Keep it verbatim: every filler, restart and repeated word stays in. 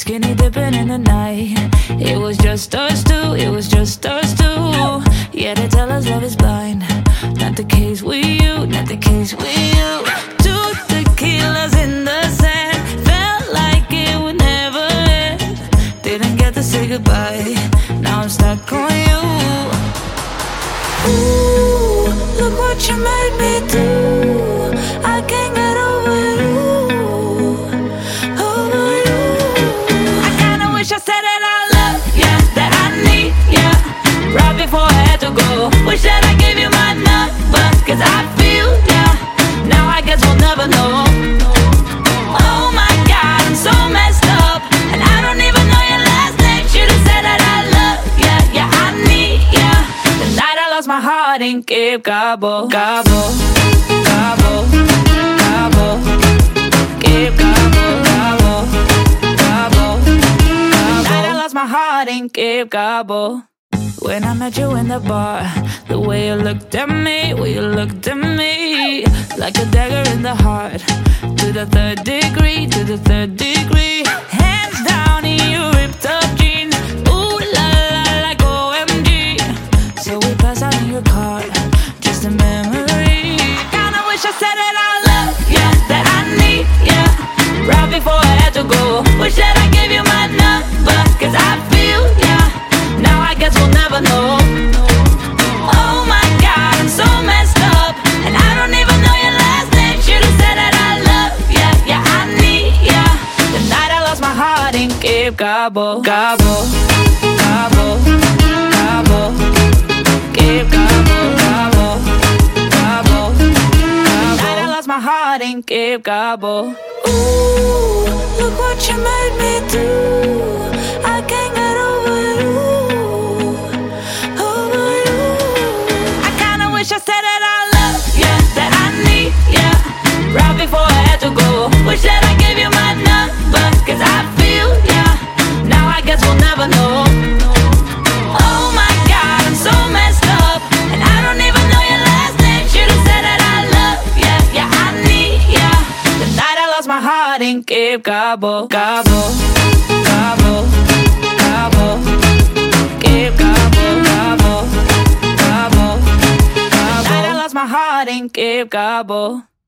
skinny dipping in the night. It was just us two, it was just us two. Yeah, they tell us love is blind. Not the case with you, not the case with you. Two tequilas in the sand, felt like it would never end. Didn't get to say goodbye, now I'm stuck on you. Ooh, look what you made me do. I can't get over you, over you. I kinda wish I said that I love ya, that I need ya, right before I had to go. Wish that I gave you my number, cause I feel ya. Now I guess we'll never know. Oh my God, I'm so messed up, and I don't even know your last name. Should've said that I love ya, yeah I need ya. The night I lost my heart in Cape Cabo, Cabo, Cabo, Cabo, Cape Cabo, Cabo, Cabo, Cabo. The night I lost my heart in Cape Cabo. When I met you in the bar, the way you looked at me, way you looked at me, like a dagger in the heart. To the third degree, to the third degree. Hands down in your ripped up jeans. Ooh la la, like O M G. So we pass out in your car, just a memory. Kinda wish I said that I love ya, that I need ya, right before I had to go. Wish that I gave you my number, cause I feel ya. Now I guess we'll never know. Oh my God, I'm so messed up, and I don't even know your last name. Should've said that I love ya, yeah I need ya. The night I lost my heart in Cape Cabo, Cabo, Cabo, Cabo, Cape Cabo, Cabo, Cabo, Cabo. The night I lost my heart in Cape Cabo. Ooh, look what you made me do. I can't get over you. Wish I said that I love ya, that I need ya, right before I had to go. Wish that I gave you my number, cause I feel ya. Now I guess we'll never know. Oh my God, I'm so messed up, and I don't even know your last name. Should've said that I love ya, yeah I need ya. The night I lost my heart in Cape Cabo, Cabo, Cabo, Cabo, Cape Cabo, Cabo, Cabo. My heart in Cape Cabo.